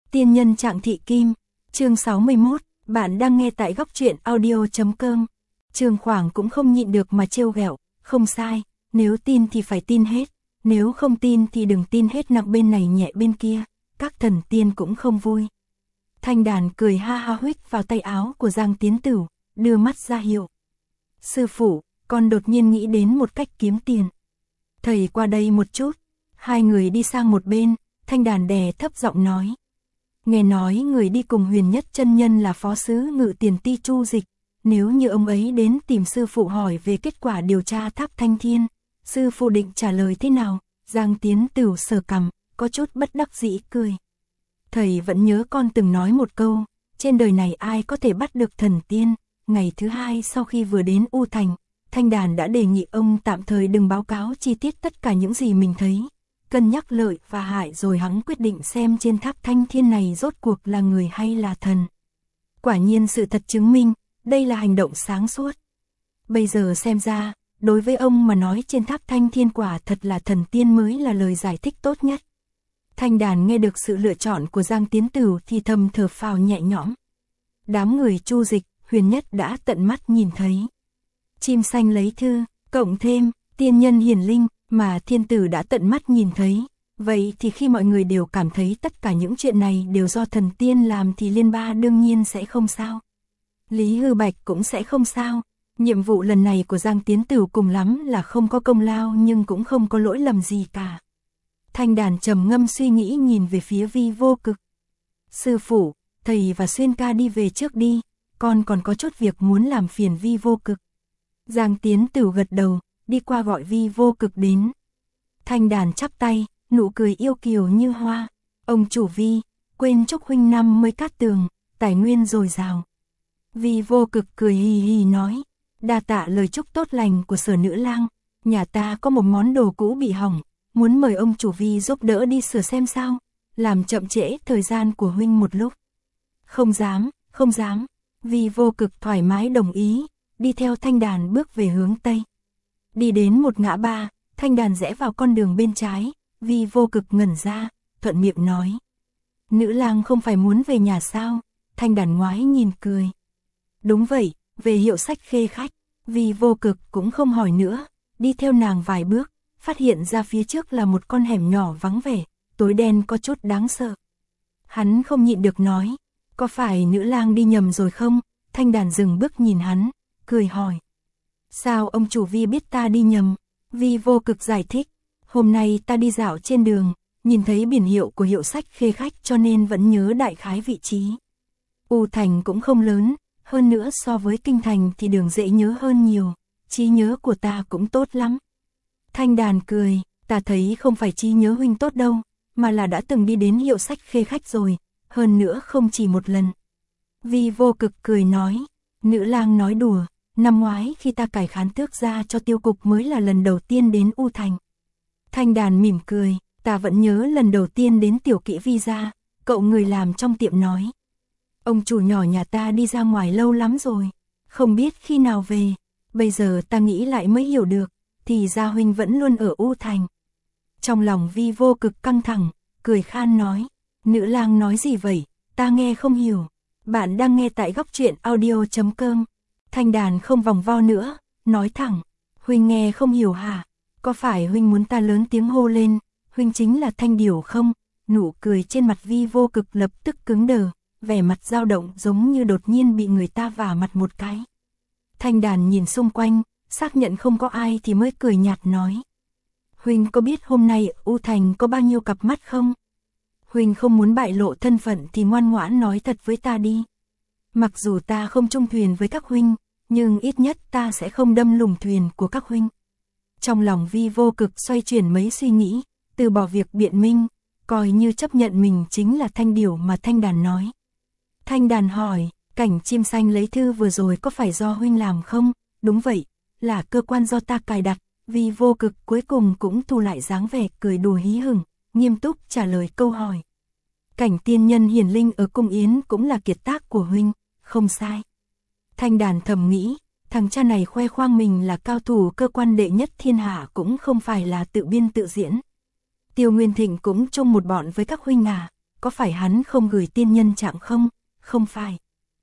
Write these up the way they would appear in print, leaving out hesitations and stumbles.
Tiên nhân Trạng Thị Kim, chương 61, bạn đang nghe tại góc truyện audio.com. Trương Khoảng cũng không nhịn được mà trêu ghẹo, không sai, nếu tin thì phải tin hết, nếu không tin thì đừng tin hết, nặng bên này nhẹ bên kia, các thần tiên cũng không vui. Thanh Đàn cười ha ha huých vào tay áo của Giang Tiến Tửu, đưa mắt ra hiệu. Sư phụ, con đột nhiên nghĩ đến một cách kiếm tiền. Thầy qua đây một chút. Hai người đi sang một bên, Thanh Đàn đè thấp giọng nói. Nghe nói người đi cùng Huyền Nhất chân nhân là phó sứ Ngự Tiền Ti Chu Dịch, nếu như ông ấy đến tìm sư phụ hỏi về kết quả điều tra tháp Thanh Thiên, sư phụ định trả lời thế nào? Giang Tiến Tửu sờ cằm, có chút bất đắc dĩ cười. Thầy vẫn nhớ con từng nói một câu, trên đời này ai có thể bắt được thần tiên. Ngày thứ hai sau khi vừa đến U Thành, Thanh Đàn đã đề nghị ông tạm thời đừng báo cáo chi tiết tất cả những gì mình thấy, cân nhắc lợi và hại rồi hắn quyết định xem trên tháp Thanh Thiên này rốt cuộc là người hay là thần. Quả nhiên sự thật chứng minh, đây là hành động sáng suốt. Bây giờ xem ra, đối với ông mà nói trên tháp Thanh Thiên quả thật là thần tiên mới là lời giải thích tốt nhất. Thanh Đàn nghe được sự lựa chọn của Giang Tiến Tửu thì thầm thở phào nhẹ nhõm. Đám người Chu Dịch, Huyền Nhất đã tận mắt nhìn thấy. Chim xanh lấy thư, cộng thêm tiên nhân hiển linh mà thiên tử đã tận mắt nhìn thấy. Vậy thì khi mọi người đều cảm thấy tất cả những chuyện này đều do thần tiên làm thì Liên Ba đương nhiên sẽ không sao. Lý Hư Bạch cũng sẽ không sao. Nhiệm vụ lần này của Giang Tiến Tửu cùng lắm là không có công lao nhưng cũng không có lỗi lầm gì cả. Thanh Đàn trầm ngâm suy nghĩ nhìn về phía Vi Vô Cực. Sư phụ, thầy và Xuyên ca đi về trước đi, con còn có chút việc muốn làm phiền Vi Vô Cực. Giang Tiến Tửu gật đầu, đi qua gọi Vi Vô Cực đến. Thanh Đàn chắp tay, nụ cười yêu kiều như hoa. Ông chủ Vi, quên chúc huynh năm mới cát tường, tài nguyên dồi dào. Vi Vô Cực cười hì hì nói, đa tạ lời chúc tốt lành của Sở nữ lang, nhà ta có một món đồ cũ bị hỏng, muốn mời ông chủ Vi giúp đỡ đi sửa xem sao, làm chậm trễ thời gian của huynh một lúc. Không dám, không dám. Vi Vô Cực thoải mái đồng ý, đi theo Thanh Đàn bước về hướng Tây. Đi đến một ngã ba, Thanh Đàn rẽ vào con đường bên trái, Vi Vô Cực ngẩn ra, thuận miệng nói. Nữ lang không phải muốn về nhà sao? Thanh Đàn ngoái nhìn cười. Đúng vậy, về Hiệu Sách Khê Khách. Vi Vô Cực cũng không hỏi nữa, đi theo nàng vài bước, phát hiện ra phía trước là một con hẻm nhỏ vắng vẻ, tối đen có chút đáng sợ. Hắn không nhịn được nói, có phải nữ lang đi nhầm rồi không? Thanh Đàn dừng bước nhìn hắn, cười hỏi. Sao ông chủ Vi biết ta đi nhầm? Vi Vô Cực giải thích, hôm nay ta đi dạo trên đường, nhìn thấy biển hiệu của Hiệu Sách Khê Khách cho nên vẫn nhớ đại khái vị trí. U Thành cũng không lớn, hơn nữa so với Kinh Thành thì đường dễ nhớ hơn nhiều, trí nhớ của ta cũng tốt lắm. Thanh Đàn cười, ta thấy không phải trí nhớ huynh tốt đâu, mà là đã từng đi đến Hiệu Sách Khê Khách rồi, hơn nữa không chỉ một lần. Vi Vô Cực cười nói, nữ lang nói đùa, năm ngoái khi ta cải khán tước ra cho tiêu cục mới là lần đầu tiên đến U Thành. Thanh Đàn mỉm cười, ta vẫn nhớ lần đầu tiên đến tiểu kỹ Vi gia, cậu người làm trong tiệm nói. Ông chủ nhỏ nhà ta đi ra ngoài lâu lắm rồi, không biết khi nào về, bây giờ ta nghĩ lại mới hiểu được, thì ra huynh vẫn luôn ở U Thành. Trong lòng Vi Vô Cực căng thẳng, cười khan nói, nữ lang nói gì vậy, ta nghe không hiểu. Bạn đang nghe tại góc truyện audio.com. Thanh Đàn không vòng vo nữa, nói thẳng, huynh nghe không hiểu hả? Có phải huynh muốn ta lớn tiếng hô lên, huynh chính là Thanh Điểu không? Nụ cười trên mặt Vi Vô Cực lập tức cứng đờ, vẻ mặt dao động giống như đột nhiên bị người ta vả mặt một cái. Thanh Đàn nhìn xung quanh, xác nhận không có ai thì mới cười nhạt nói. Huynh có biết hôm nay U Thành có bao nhiêu cặp mắt không? Huynh không muốn bại lộ thân phận thì ngoan ngoãn nói thật với ta đi. Mặc dù ta không chung thuyền với các huynh, nhưng ít nhất ta sẽ không đâm lùng thuyền của các huynh. Trong lòng Vi Vô Cực xoay chuyển mấy suy nghĩ, từ bỏ việc biện minh, coi như chấp nhận mình chính là Thanh Điểu mà Thanh Đàn nói. Thanh Đàn hỏi, cảnh chim xanh lấy thư vừa rồi có phải do huynh làm không? Đúng vậy, là cơ quan do ta cài đặt. Vi Vô Cực cuối cùng cũng thu lại dáng vẻ cười đùa hí hửng, nghiêm túc trả lời câu hỏi. Cảnh tiên nhân hiển linh ở cung yến cũng là kiệt tác của huynh, không sai. Thanh Đàn thầm nghĩ, thằng cha này khoe khoang mình là cao thủ cơ quan đệ nhất thiên hạ cũng không phải là tự biên tự diễn. Tiêu Nguyên Thịnh cũng chung một bọn với các huynh à? có phải hắn không gửi tiên nhân trạng không? Không phải.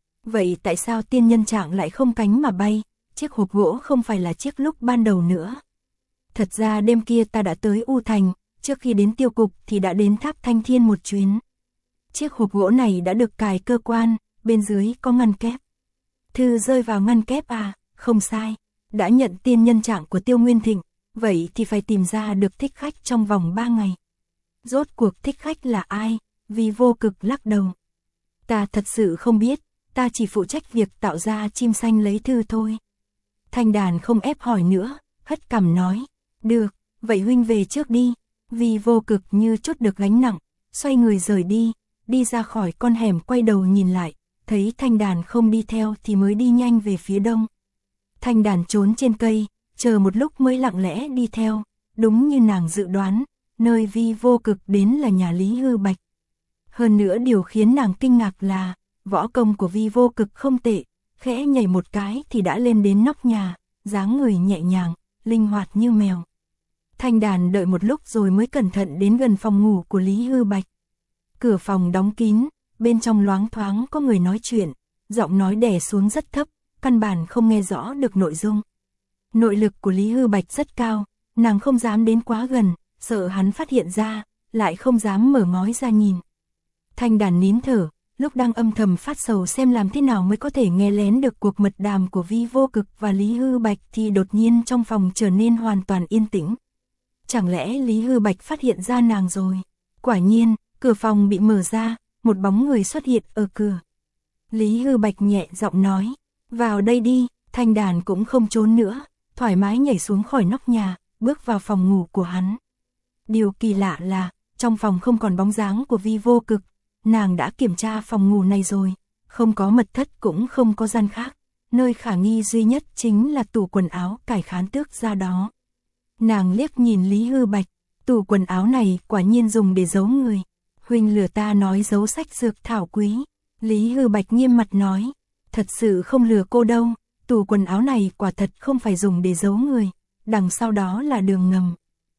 Vậy tại sao tiên nhân trạng lại không cánh mà bay? Chiếc hộp gỗ không phải là chiếc lúc ban đầu nữa. Thật ra đêm kia ta đã tới U Thành, trước khi đến tiêu cục thì đã đến tháp Thanh Thiên một chuyến. Chiếc hộp gỗ này đã được cài cơ quan, bên dưới có ngăn kép. Thư rơi vào ngăn kép à? Không sai. Đã nhận tiên nhân trạng của Tiêu Nguyên Thịnh, vậy thì phải tìm ra được thích khách trong vòng 3 ngày. Rốt cuộc thích khách là ai? Vi Vô Cực lắc đầu. Ta thật sự không biết, ta chỉ phụ trách việc tạo ra chim xanh lấy thư thôi. Thanh Đàn không ép hỏi nữa, hất cằm nói. Được, vậy huynh về trước đi. Vi Vô Cực như trút được gánh nặng, xoay người rời đi, đi ra khỏi con hẻm quay đầu nhìn lại, thấy Thanh Đàn không đi theo thì mới đi nhanh về phía đông. Thanh Đàn trốn trên cây, chờ một lúc mới lặng lẽ đi theo, đúng như nàng dự đoán, nơi Vi Vô Cực đến là nhà Lý Hư Bạch. Hơn nữa điều khiến nàng kinh ngạc là, võ công của Vi Vô Cực không tệ, khẽ nhảy một cái thì đã lên đến nóc nhà, dáng người nhẹ nhàng, linh hoạt như mèo. Thanh Đàn đợi một lúc rồi mới cẩn thận đến gần phòng ngủ của Lý Hư Bạch. Cửa phòng đóng kín, bên trong loáng thoáng có người nói chuyện, giọng nói đè xuống rất thấp, căn bản không nghe rõ được nội dung. Nội lực của Lý Hư Bạch rất cao, nàng không dám đến quá gần, sợ hắn phát hiện ra, lại không dám mở ngói ra nhìn. Thanh Đàn nín thở, lúc đang âm thầm phát sầu xem làm thế nào mới có thể nghe lén được cuộc mật đàm của Vi Vô Cực và Lý Hư Bạch thì đột nhiên trong phòng trở nên hoàn toàn yên tĩnh. Chẳng lẽ Lý Hư Bạch phát hiện ra nàng rồi? Quả nhiên, cửa phòng bị mở ra, một bóng người xuất hiện ở cửa. Lý Hư Bạch nhẹ giọng nói, vào đây đi. Thanh Đàn cũng không trốn nữa, thoải mái nhảy xuống khỏi nóc nhà, bước vào phòng ngủ của hắn. Điều kỳ lạ là, trong phòng không còn bóng dáng của Vi Vô Cực, nàng đã kiểm tra phòng ngủ này rồi, không có mật thất cũng không có gian khác, nơi khả nghi duy nhất chính là tủ quần áo cải khán tước ra đó. Nàng liếc nhìn Lý Hư Bạch, tủ quần áo này quả nhiên dùng để giấu người. Huynh lừa ta nói giấu sách dược thảo quý. Lý Hư Bạch nghiêm mặt nói, thật sự không lừa cô đâu, tủ quần áo này quả thật không phải dùng để giấu người, đằng sau đó là đường ngầm.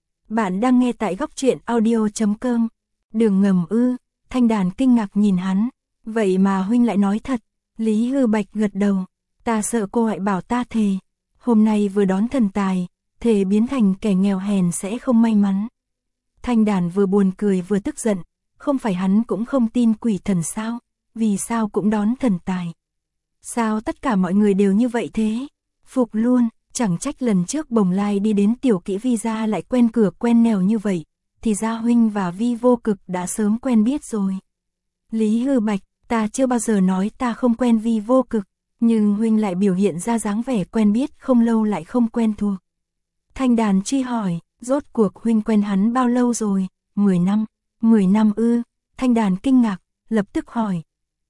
Bạn đang nghe tại góc truyện audio.com. Đường ngầm ư? Thanh Đàn kinh ngạc nhìn hắn, vậy mà huynh lại nói thật. Lý Hư Bạch gật đầu, ta sợ cô lại bảo ta thề, hôm nay vừa đón thần tài, thề biến thành kẻ nghèo hèn sẽ không may mắn. Thanh Đàn vừa buồn cười vừa tức giận, không phải hắn cũng không tin quỷ thần sao, vì sao cũng đón thần tài. Sao tất cả mọi người đều như vậy thế? Phục luôn, chẳng trách lần trước Bồng Lai đi đến tiểu kỹ Vi gia lại quen cửa quen nẻo như vậy, thì ra huynh và Vi Vô Cực đã sớm quen biết rồi. Lý Hư Bạch, ta chưa bao giờ nói ta không quen Vi Vô Cực, nhưng huynh lại biểu hiện ra dáng vẻ quen biết không lâu lại không quen thuộc. Thanh Đàn truy hỏi, rốt cuộc huynh quen hắn bao lâu rồi? 10 năm. 10 năm ư? Thanh Đàn kinh ngạc, lập tức hỏi.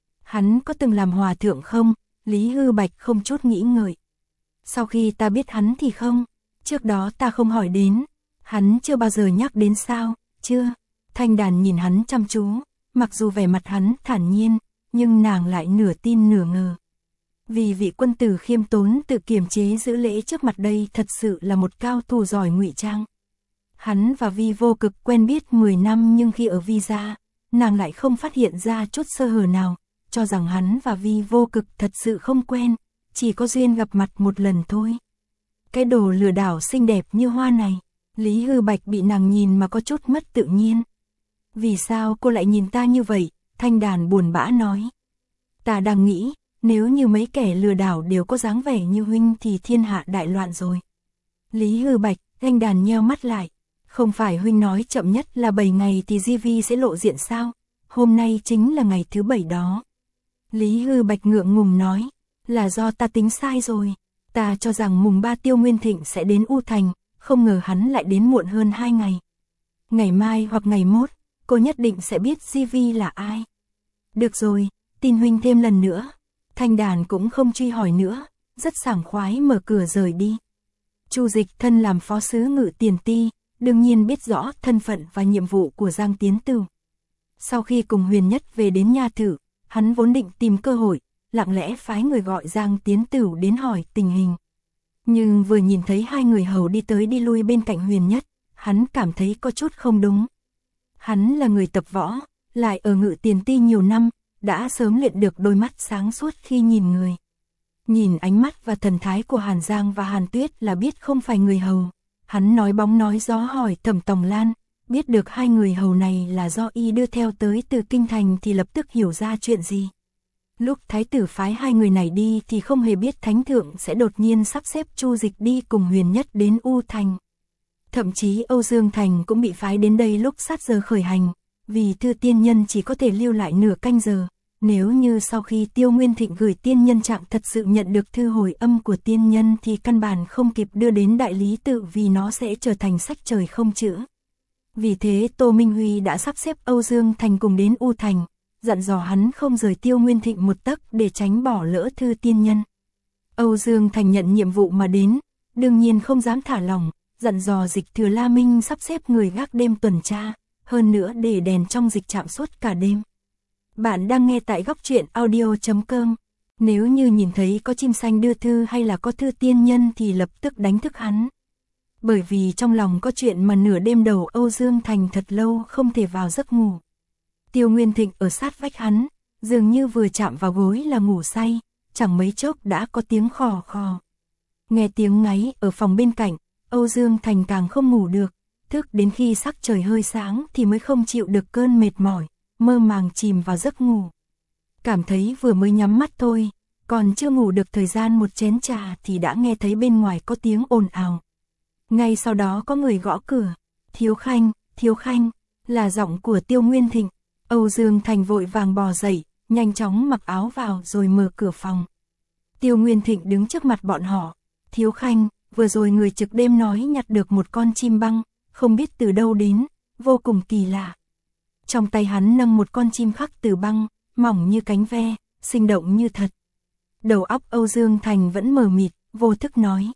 Hắn có từng làm hòa thượng không? Lý Hư Bạch không chút nghĩ ngợi. Sau khi ta biết hắn thì không, trước đó ta không hỏi đến, hắn chưa bao giờ nhắc đến sao? Chưa. Thanh Đàn nhìn hắn chăm chú, mặc dù vẻ mặt hắn thản nhiên, nhưng nàng lại nửa tin nửa ngờ. Vì vị quân tử khiêm tốn tự kiềm chế giữ lễ trước mặt đây thật sự là một cao thủ giỏi ngụy trang. Hắn và Vi Vô Cực quen biết 10 năm nhưng khi ở Vi gia, nàng lại không phát hiện ra chút sơ hở nào, cho rằng hắn và Vi Vô Cực thật sự không quen, chỉ có duyên gặp mặt một lần thôi. Cái đồ lừa đảo xinh đẹp như hoa này, Lý Hư Bạch bị nàng nhìn mà có chút mất tự nhiên. Vì sao cô lại nhìn ta như vậy? Thanh Đàn buồn bã nói. Ta đang nghĩ, nếu như mấy kẻ lừa đảo đều có dáng vẻ như huynh thì thiên hạ đại loạn rồi. Lý Hư Bạch, Thanh Đàn nheo mắt lại. Không phải huynh nói chậm nhất là 7 ngày thì Di Vi sẽ lộ diện sao? Hôm nay chính là ngày thứ 7 đó. Lý Hư Bạch ngượng ngùng nói, là do ta tính sai rồi. Ta cho rằng mùng 3 Tiêu Nguyên Thịnh sẽ đến U Thành, không ngờ hắn lại đến muộn hơn 2 ngày. Ngày mai hoặc ngày mốt, cô nhất định sẽ biết Di Vi là ai. Được rồi, tin huynh thêm lần nữa. Thanh Đàn cũng không truy hỏi nữa, rất sảng khoái mở cửa rời đi. Chu Dịch thân làm phó sứ Ngự Tiền Ti, đương nhiên biết rõ thân phận và nhiệm vụ của Giang Tiến Tửu. Sau khi cùng Huyền Nhất về đến Nha Thử, hắn vốn định tìm cơ hội, lặng lẽ phái người gọi Giang Tiến Tửu đến hỏi tình hình. Nhưng vừa nhìn thấy hai người hầu đi tới đi lui bên cạnh Huyền Nhất, hắn cảm thấy có chút không đúng. Hắn là người tập võ, lại ở Ngự Tiền Ti nhiều năm, đã sớm luyện được đôi mắt sáng suốt khi nhìn người. Nhìn ánh mắt và thần thái của Hàn Giang và Hàn Tuyết là biết không phải người hầu. Hắn nói bóng nói gió hỏi Thẩm Tòng Lan, biết được hai người hầu này là do y đưa theo tới từ kinh thành thì lập tức hiểu ra chuyện gì. Lúc thái tử phái hai người này đi thì không hề biết thánh thượng sẽ đột nhiên sắp xếp Chu Dịch đi cùng Huyền Nhất đến U Thành. Thậm chí Âu Dương Thành cũng bị phái đến đây lúc sát giờ khởi hành, vì thư tiên nhân chỉ có thể lưu lại nửa canh giờ. Nếu như sau khi Tiêu Nguyên Thịnh gửi tiên nhân trạng thật sự nhận được thư hồi âm của tiên nhân thì căn bản không kịp đưa đến đại lý tự vì nó sẽ trở thành sách trời không chữ. Vì thế Tô Minh Huy đã sắp xếp Âu Dương Thành cùng đến U Thành, dặn dò hắn không rời Tiêu Nguyên Thịnh một tấc để tránh bỏ lỡ thư tiên nhân. Âu Dương Thành nhận nhiệm vụ mà đến, đương nhiên không dám thả lỏng, dặn dò Dịch Thừa La Minh sắp xếp người gác đêm tuần tra, hơn nữa để đèn trong dịch trạm suốt cả đêm. Bạn đang nghe tại góc truyện audio.com. Nếu như nhìn thấy có chim xanh đưa thư hay là có thư tiên nhân thì lập tức đánh thức hắn. Bởi vì trong lòng có chuyện mà nửa đêm đầu Âu Dương Thành thật lâu không thể vào giấc ngủ. Tiêu Nguyên Thịnh ở sát vách hắn, dường như vừa chạm vào gối là ngủ say, chẳng mấy chốc đã có tiếng khò khò. Nghe tiếng ngáy ở phòng bên cạnh, Âu Dương Thành càng không ngủ được, thức đến khi sắc trời hơi sáng thì mới không chịu được cơn mệt mỏi, mơ màng chìm vào giấc ngủ. Cảm thấy vừa mới nhắm mắt thôi, còn chưa ngủ được thời gian một chén trà thì đã nghe thấy bên ngoài có tiếng ồn ào. Ngay sau đó có người gõ cửa, Thiếu Khanh, là giọng của Tiêu Nguyên Thịnh. Âu Dương Thành vội vàng bò dậy, nhanh chóng mặc áo vào rồi mở cửa phòng. Tiêu Nguyên Thịnh đứng trước mặt bọn họ, Thiếu Khanh, vừa rồi người trực đêm nói nhặt được một con chim băng, không biết từ đâu đến, vô cùng kỳ lạ. Trong tay hắn nâng một con chim khắc từ băng, mỏng như cánh ve, sinh động như thật. Đầu óc Âu Dương Thành vẫn mờ mịt, vô thức nói.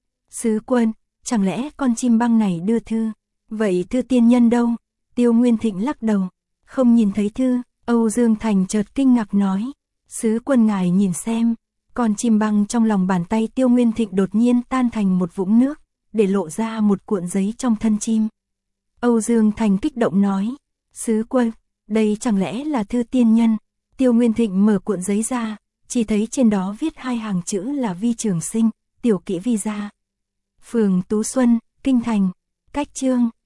Sứ quân, chẳng lẽ con chim băng này đưa thư? Vậy thư tiên nhân đâu? Tiêu Nguyên Thịnh lắc đầu. Không nhìn thấy thư. Âu Dương Thành chợt kinh ngạc nói. Sứ quân ngài nhìn xem. Con chim băng trong lòng bàn tay Tiêu Nguyên Thịnh đột nhiên tan thành một vũng nước, để lộ ra một cuộn giấy trong thân chim. Âu Dương Thành kích động nói. Sứ quân, đây chẳng lẽ là thư tiên nhân? Tiêu Nguyên Thịnh mở cuộn giấy ra, chỉ thấy trên đó viết hai hàng chữ là Vi Trường Sinh, Tiểu Kỹ Vi Gia, phường Tú Xuân, Kinh Thành, cách chương.